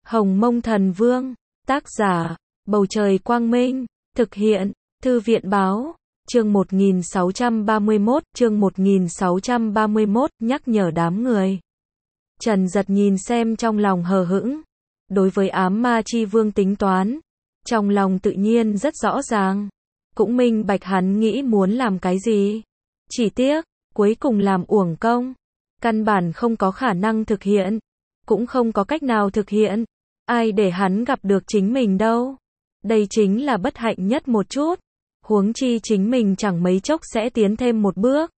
Hồng Mông Thần Vương, tác giả, Bầu Trời Quang Minh, thực hiện, Thư viện Báo, chương 1631, nhắc nhở đám người. Trần Giật nhìn xem trong lòng hờ hững, đối với ám ma chi vương tính toán, trong lòng tự nhiên rất rõ ràng, cũng minh bạch hắn nghĩ muốn làm cái gì. Chỉ tiếc, cuối cùng làm uổng công, căn bản không có khả năng thực hiện, cũng không có cách nào thực hiện, ai để hắn gặp được chính mình đâu. Đây chính là bất hạnh nhất một chút, huống chi chính mình chẳng mấy chốc sẽ tiến thêm một bước.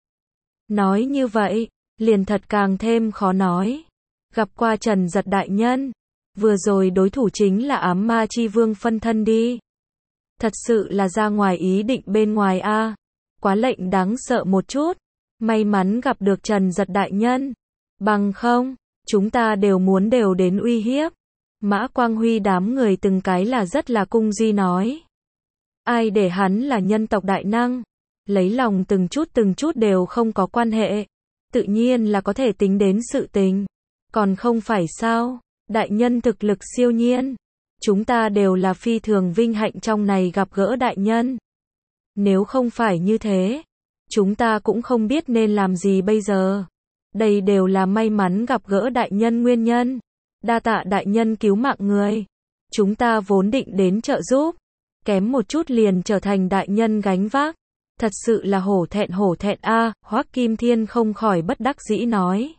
Nói như vậy, liền thật càng thêm khó nói. Gặp qua Trần Giật đại nhân, vừa rồi đối thủ chính là ám ma chi vương phân thân đi. Thật sự là ra ngoài ý định bên ngoài a, quá lệnh đáng sợ một chút. May mắn gặp được Trần Giật đại nhân, bằng không, chúng ta đều đến uy hiếp. Mã Quang Huy đám người từng cái là rất là cung duy nói. Ai để hắn là nhân tộc đại năng, lấy lòng từng chút đều không có quan hệ, tự nhiên là có thể tính đến sự tình. Còn không phải sao, đại nhân thực lực siêu nhiên, chúng ta đều là phi thường vinh hạnh trong này gặp gỡ đại nhân. Nếu không phải như thế, chúng ta cũng không biết nên làm gì bây giờ. Đây đều là may mắn gặp gỡ đại nhân nguyên nhân. Đa tạ đại nhân cứu mạng người. Chúng ta vốn định đến trợ giúp, kém một chút liền trở thành đại nhân gánh vác. Thật sự là hổ thẹn a. Hoắc Kim Thiên không khỏi bất đắc dĩ nói.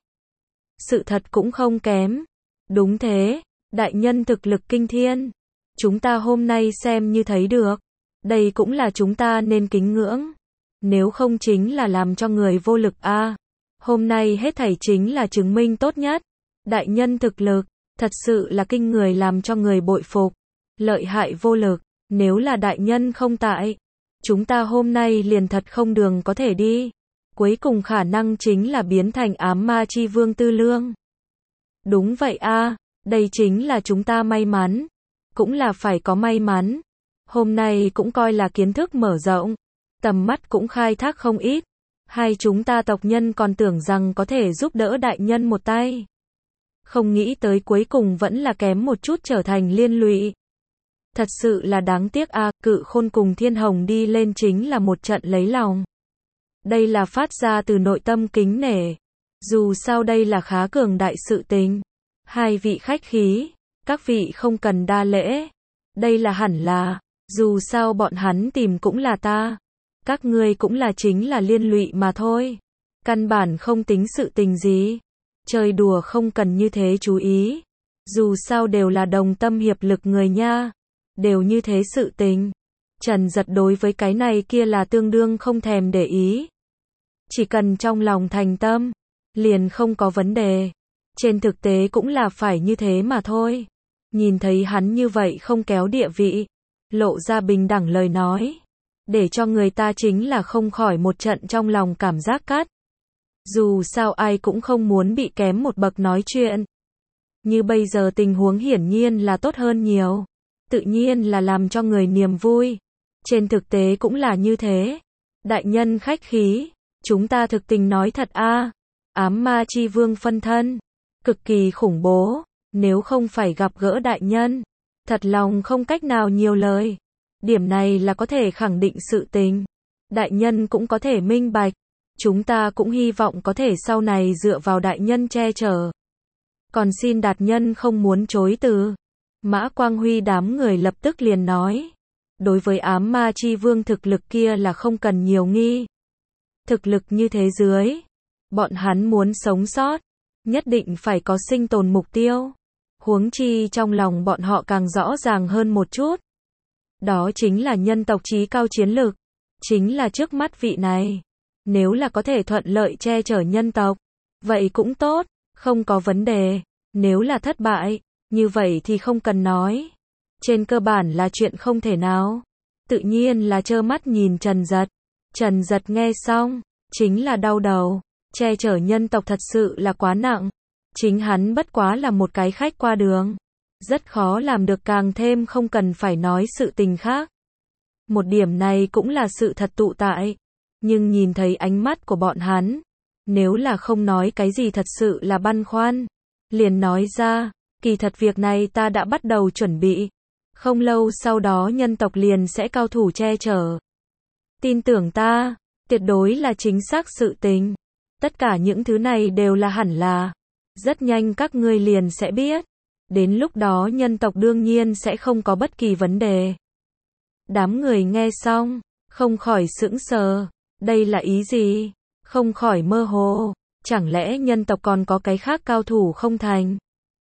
Sự thật cũng không kém. Đúng thế, đại nhân thực lực kinh thiên. Chúng ta hôm nay xem như thấy được. Đây cũng là chúng ta nên kính ngưỡng. Nếu không chính là làm cho người vô lực a. Hôm nay hết thảy chính là chứng minh tốt nhất. Đại nhân thực lực, thật sự là kinh người làm cho người bội phục. Lợi hại vô lực, nếu là đại nhân không tại, chúng ta hôm nay liền thật không đường có thể đi. Cuối cùng khả năng chính là biến thành ám ma chi vương tư lương. Đúng vậy a, đây chính là chúng ta may mắn. Cũng là phải có may mắn. Hôm nay cũng coi là kiến thức mở rộng, tầm mắt cũng khai thác không ít. Hai chúng ta tộc nhân còn tưởng rằng có thể giúp đỡ đại nhân một tay. Không nghĩ tới cuối cùng vẫn là kém một chút trở thành liên lụy. Thật sự là đáng tiếc a. Cự Khôn cùng Thiên Hồng đi lên chính là một trận lấy lòng. Đây là phát ra từ nội tâm kính nể. Dù sao đây là khá cường đại sự tình. Hai vị khách khí, các vị không cần đa lễ. Đây là hẳn là, dù sao bọn hắn tìm cũng là ta. Các ngươi cũng là chính là liên lụy mà thôi. Căn bản không tính sự tình gì. Chơi đùa không cần như thế chú ý. Dù sao đều là đồng tâm hiệp lực người nha. Đều như thế sự tình. Trần Giật đối với cái này kia là tương đương không thèm để ý. Chỉ cần trong lòng thành tâm, liền không có vấn đề. Trên thực tế cũng là phải như thế mà thôi. Nhìn thấy hắn như vậy không kéo địa vị, lộ ra bình đẳng lời nói, để cho người ta chính là không khỏi một trận trong lòng cảm giác cắt. Dù sao ai cũng không muốn bị kém một bậc nói chuyện. Như bây giờ tình huống hiển nhiên là tốt hơn nhiều. Tự nhiên là làm cho người niềm vui. Trên thực tế cũng là như thế. Đại nhân khách khí, chúng ta thực tình nói thật a. Ám ma chi vương phân thân, cực kỳ khủng bố. Nếu không phải gặp gỡ đại nhân, thật lòng không cách nào nhiều lời. Điểm này là có thể khẳng định sự tình. Đại nhân cũng có thể minh bạch. Chúng ta cũng hy vọng có thể sau này dựa vào đại nhân che chở. Còn xin đại nhân không muốn chối từ. Mã Quang Huy đám người lập tức liền nói. Đối với ám ma chi vương thực lực kia là không cần nhiều nghi. Thực lực như thế dưới, bọn hắn muốn sống sót, nhất định phải có sinh tồn mục tiêu. Huống chi trong lòng bọn họ càng rõ ràng hơn một chút. Đó chính là nhân tộc chí cao chiến lực. Chính là trước mắt vị này. Nếu là có thể thuận lợi che chở nhân tộc, vậy cũng tốt, không có vấn đề. Nếu là thất bại, như vậy thì không cần nói. Trên cơ bản là chuyện không thể nào. Tự nhiên là trơ mắt nhìn Trần Giật. Trần Giật nghe xong, chính là đau đầu. Che chở nhân tộc thật sự là quá nặng. Chính hắn bất quá là một cái khách qua đường. Rất khó làm được, càng thêm không cần phải nói sự tình khác. Một điểm này cũng là sự thật tụ tại. Nhưng nhìn thấy ánh mắt của bọn hắn, nếu là không nói cái gì thật sự là băn khoăn, liền nói ra, Kỳ thật việc này ta đã bắt đầu chuẩn bị. Không lâu sau đó nhân tộc liền sẽ cao thủ che chở. Tin tưởng ta, tuyệt đối là chính xác sự tình. Tất cả những thứ này đều là hẳn là. Rất nhanh các ngươi liền sẽ biết. Đến lúc đó nhân tộc đương nhiên sẽ không có bất kỳ vấn đề. Đám người nghe xong, không khỏi sững sờ. Đây là ý gì? Không khỏi mơ hồ. Chẳng lẽ nhân tộc còn có cái khác cao thủ không thành?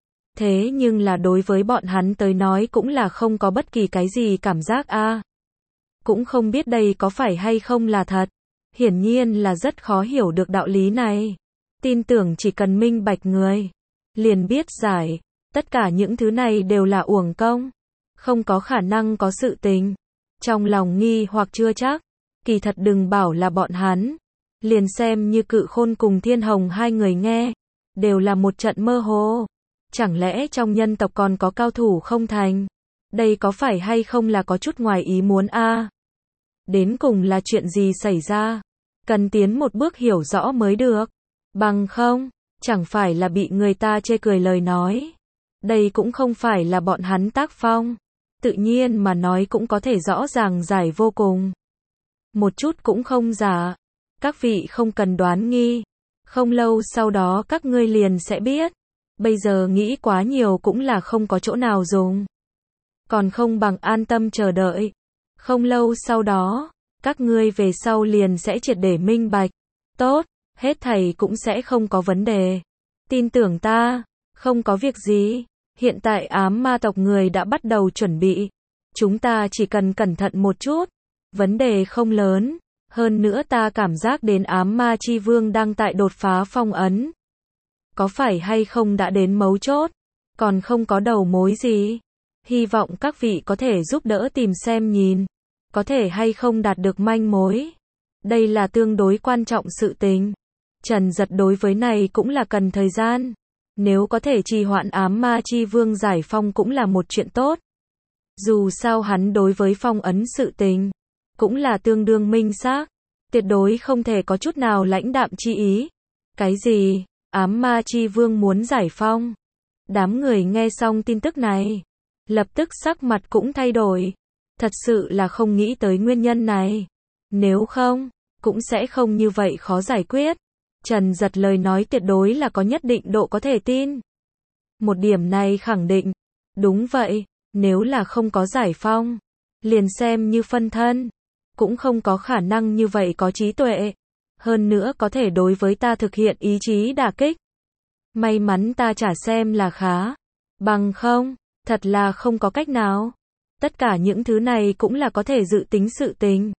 Thế nhưng là đối với bọn hắn tới nói cũng là không có bất kỳ cái gì cảm giác a. Cũng không biết đây có phải hay không là thật. Hiển nhiên là rất khó hiểu được đạo lý này. Tin tưởng chỉ cần minh bạch người, liền biết giải. Tất cả những thứ này đều là uổng công. Không có khả năng có sự tình. Trong lòng nghi hoặc chưa chắc. Kỳ thật đừng bảo là bọn hắn. Liền xem như Cự Khôn cùng Thiên Hồng hai người nghe. Đều là một trận mơ hồ. Chẳng lẽ trong nhân tộc còn có cao thủ không thành? Đây có phải hay không là có chút ngoài ý muốn a? Đến cùng là chuyện gì xảy ra? Cần tiến một bước hiểu rõ mới được. Bằng không, chẳng phải là bị người ta chê cười lời nói. Đây cũng không phải là bọn hắn tác phong. Tự nhiên mà nói cũng có thể rõ ràng giải vô cùng. Một chút cũng không giả. Các vị không cần đoán nghi. Không lâu sau đó các ngươi liền sẽ biết. Bây giờ nghĩ quá nhiều cũng là không có chỗ nào dùng. Còn không bằng an tâm chờ đợi. Không lâu sau đó, các ngươi về sau liền sẽ triệt để minh bạch. Tốt, hết thảy cũng sẽ không có vấn đề. Tin tưởng ta, không có việc gì. Hiện tại ám ma tộc người đã bắt đầu chuẩn bị. Chúng ta chỉ cần cẩn thận một chút. Vấn đề không lớn. Hơn nữa ta cảm giác đến ám ma chi vương đang tại đột phá phong ấn. Có phải hay không đã đến mấu chốt? Còn không có đầu mối gì? Hy vọng các vị có thể giúp đỡ tìm xem nhìn. Có thể hay không đạt được manh mối. Đây là tương đối quan trọng sự tình. Trần Giật đối với này cũng là cần thời gian. Nếu có thể trì hoãn ám ma chi vương giải phong cũng là một chuyện tốt. Dù sao hắn đối với phong ấn sự tình, cũng là tương đương minh xác. Tuyệt đối không thể có chút nào lãnh đạm chi ý. Cái gì? Ám ma chi vương muốn giải phong. Đám người nghe xong tin tức này, lập tức sắc mặt cũng thay đổi. Thật sự là không nghĩ tới nguyên nhân này. Nếu không, cũng sẽ không như vậy khó giải quyết. Trần Giật lời nói tuyệt đối là có nhất định độ có thể tin. Một điểm này khẳng định. Đúng vậy, nếu là không có giải phong, liền xem như phân thân, cũng không có khả năng như vậy có trí tuệ. Hơn nữa có thể đối với ta thực hiện ý chí đả kích. May mắn ta trả xem là khá. Bằng không, thật là không có cách nào. Tất cả những thứ này cũng là có thể dự tính sự tình.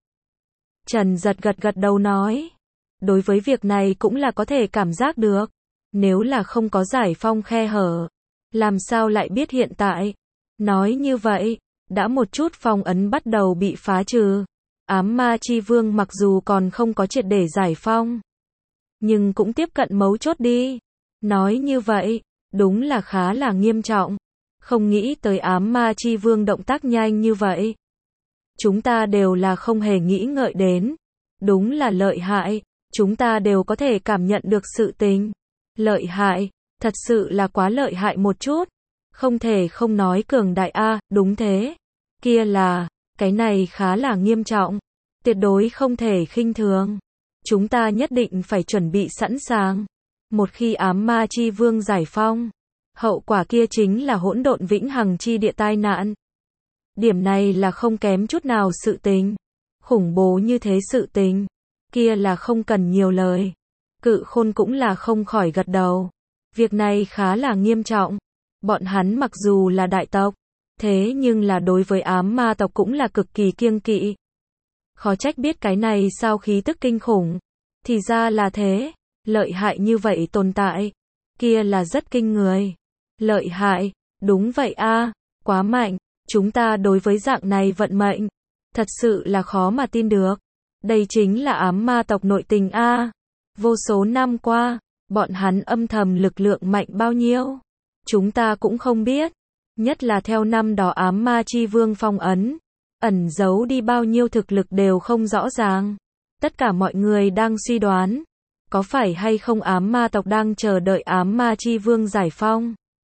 Trần Giật gật gật đầu nói. Đối với việc này cũng là có thể cảm giác được. Nếu là không có giải phong khe hở, làm sao lại biết hiện tại. Nói như vậy, đã một chút phong ấn bắt đầu bị phá trừ. Ám ma chi vương mặc dù còn không có triệt để giải phong, nhưng cũng tiếp cận mấu chốt đi. Nói như vậy, đúng là khá là nghiêm trọng. Không nghĩ tới ám ma chi vương động tác nhanh như vậy. Chúng ta đều là không hề nghĩ ngợi đến. Đúng là lợi hại. Chúng ta đều có thể cảm nhận được sự tình. Lợi hại, thật sự là quá lợi hại một chút. Không thể không nói cường đại a, đúng thế. Kia là, cái này khá là nghiêm trọng. Tuyệt đối không thể khinh thường. Chúng ta nhất định phải chuẩn bị sẵn sàng. Một khi ám ma chi vương giải phong, hậu quả kia chính là hỗn độn vĩnh hằng chi địa tai nạn. Điểm này là không kém chút nào sự tình. Khủng bố như thế sự tình, kia là không cần nhiều lời. Cự Khôn cũng là không khỏi gật đầu. Việc này khá là nghiêm trọng. Bọn hắn mặc dù là đại tộc, thế nhưng là đối với ám ma tộc cũng là cực kỳ kiêng kỵ. Khó trách biết cái này sao khí tức kinh khủng. Thì ra là thế. Lợi hại như vậy tồn tại. Kia là rất kinh người. Lợi hại. Đúng vậy a, quá mạnh. Chúng ta đối với dạng này vận mệnh, thật sự là khó mà tin được. Đây chính là ám ma tộc nội tình a. Vô số năm qua, bọn hắn âm thầm lực lượng mạnh bao nhiêu. Chúng ta cũng không biết. Nhất là theo năm đó ám ma chi vương phong ấn, ẩn giấu đi bao nhiêu thực lực đều không rõ ràng. Tất cả mọi người đang suy đoán, có phải hay không ám ma tộc đang chờ đợi ám ma chi vương giải phong.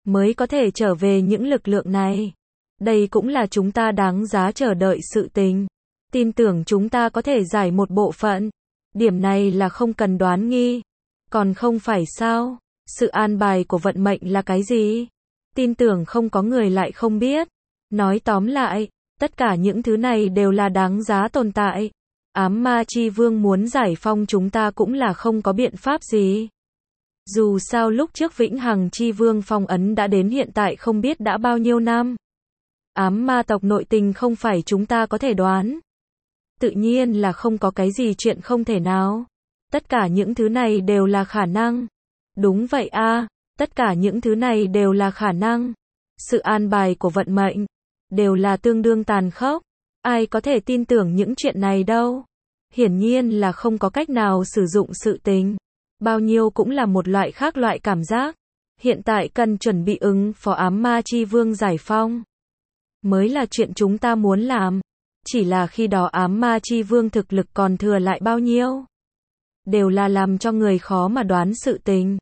mới có thể trở về những lực lượng này. Đây cũng là chúng ta đáng giá chờ đợi sự tình. Tin tưởng chúng ta có thể giải một bộ phận. Điểm này là không cần đoán nghi. Còn không phải sao? Sự an bài của vận mệnh là cái gì? Tin tưởng không có người lại không biết. Nói tóm lại, tất cả những thứ này đều là đáng giá tồn tại. Ám ma chi vương muốn giải phong chúng ta cũng là không có biện pháp gì. Dù sao lúc trước vĩnh hằng chi vương phong ấn đã đến hiện tại không biết đã bao nhiêu năm. Ám ma tộc nội tình không phải chúng ta có thể đoán. Tự nhiên là không có cái gì chuyện không thể nào. Tất cả những thứ này đều là khả năng. Đúng vậy a, tất cả những thứ này đều là khả năng. Sự an bài của vận mệnh đều là tương đương tàn khốc. Ai có thể tin tưởng những chuyện này đâu. Hiển nhiên là không có cách nào sử dụng sự tình. Bao nhiêu cũng là một loại khác loại cảm giác. Hiện tại cần chuẩn bị ứng phó ám ma chi vương giải phong. Mới là chuyện chúng ta muốn làm. Chỉ là khi đó ám ma chi vương thực lực còn thừa lại bao nhiêu. Đều là làm cho người khó mà đoán sự tình.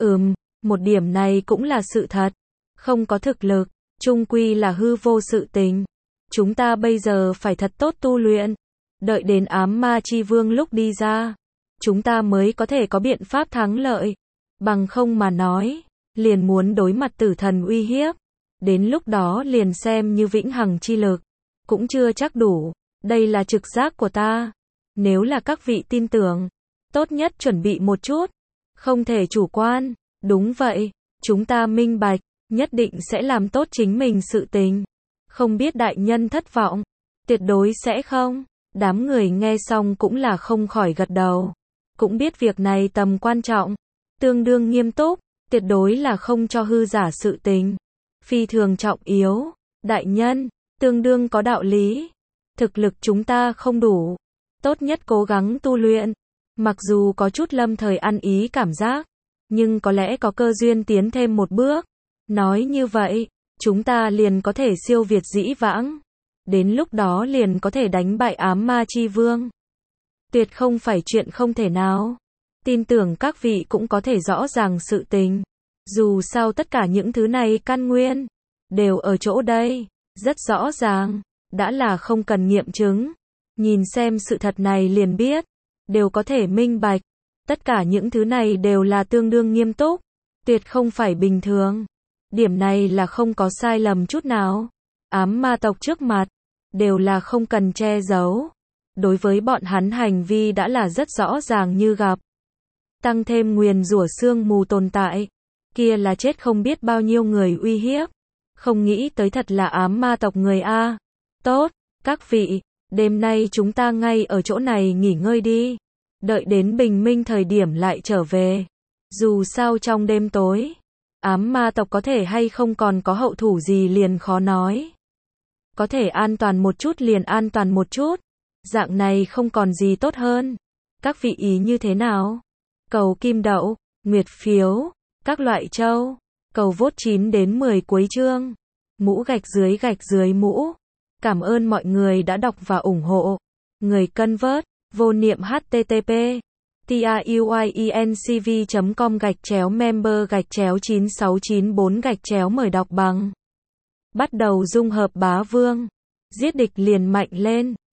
Một điểm này cũng là sự thật. Không có thực lực, chung quy là hư vô sự tình. Chúng ta bây giờ phải thật tốt tu luyện. Đợi đến ám ma chi vương lúc đi ra. Chúng ta mới có thể có biện pháp thắng lợi. Bằng không mà nói, liền muốn đối mặt tử thần uy hiếp. Đến lúc đó liền xem như vĩnh hằng chi lực. Cũng chưa chắc đủ. Đây là trực giác của ta. Nếu là các vị tin tưởng, tốt nhất chuẩn bị một chút. Không thể chủ quan. Đúng vậy, chúng ta minh bạch, nhất định sẽ làm tốt chính mình sự tình. Không biết đại nhân thất vọng. Tuyệt đối sẽ không. Đám người nghe xong cũng là không khỏi gật đầu. Cũng biết việc này tầm quan trọng. Tương đương nghiêm túc. Tuyệt đối là không cho hư giả sự tình. Phi thường trọng yếu. Đại nhân, tương đương có đạo lý. Thực lực chúng ta không đủ. Tốt nhất cố gắng tu luyện. Mặc dù có chút lâm thời ăn ý cảm giác. Nhưng có lẽ có cơ duyên tiến thêm một bước. Nói như vậy, chúng ta liền có thể siêu việt dĩ vãng. Đến lúc đó liền có thể đánh bại ám ma chi vương. Tuyệt không phải chuyện không thể nào. Tin tưởng các vị cũng có thể rõ ràng sự tình. Dù sao tất cả những thứ này căn nguyên đều ở chỗ đây. Rất rõ ràng. Đã là không cần nghiệm chứng. Nhìn xem sự thật này liền biết. Đều có thể minh bạch. Tất cả những thứ này đều là tương đương nghiêm túc. Tuyệt không phải bình thường. Điểm này là không có sai lầm chút nào. Ám ma tộc trước mặt. Đều là không cần che giấu. Đối với bọn hắn hành vi đã là rất rõ ràng như gặp. Tăng thêm nguyền rủa sương mù tồn tại. Kia là chết không biết bao nhiêu người uy hiếp. Không nghĩ tới thật là ám ma tộc người A. Tốt, các vị, đêm nay chúng ta ngay ở chỗ này nghỉ ngơi đi. Đợi đến bình minh thời điểm lại trở về. Dù sao trong đêm tối, ám ma tộc có thể hay không còn có hậu thủ gì liền khó nói. Có thể an toàn một chút liền an toàn một chút. Dạng này không còn gì tốt hơn. Các vị ý như thế nào? Cầu kim đậu, nguyệt phiếu, các loại châu. Cầu vote 9 đến 10 cuối chương. Mũ gạch dưới mũ. Cảm ơn mọi người đã đọc và ủng hộ. Người cân vớt, vô niệm http tiuyncv.com/member/9694 mời đọc bằng. Bắt đầu dung hợp bá vương. Giết địch liền mạnh lên.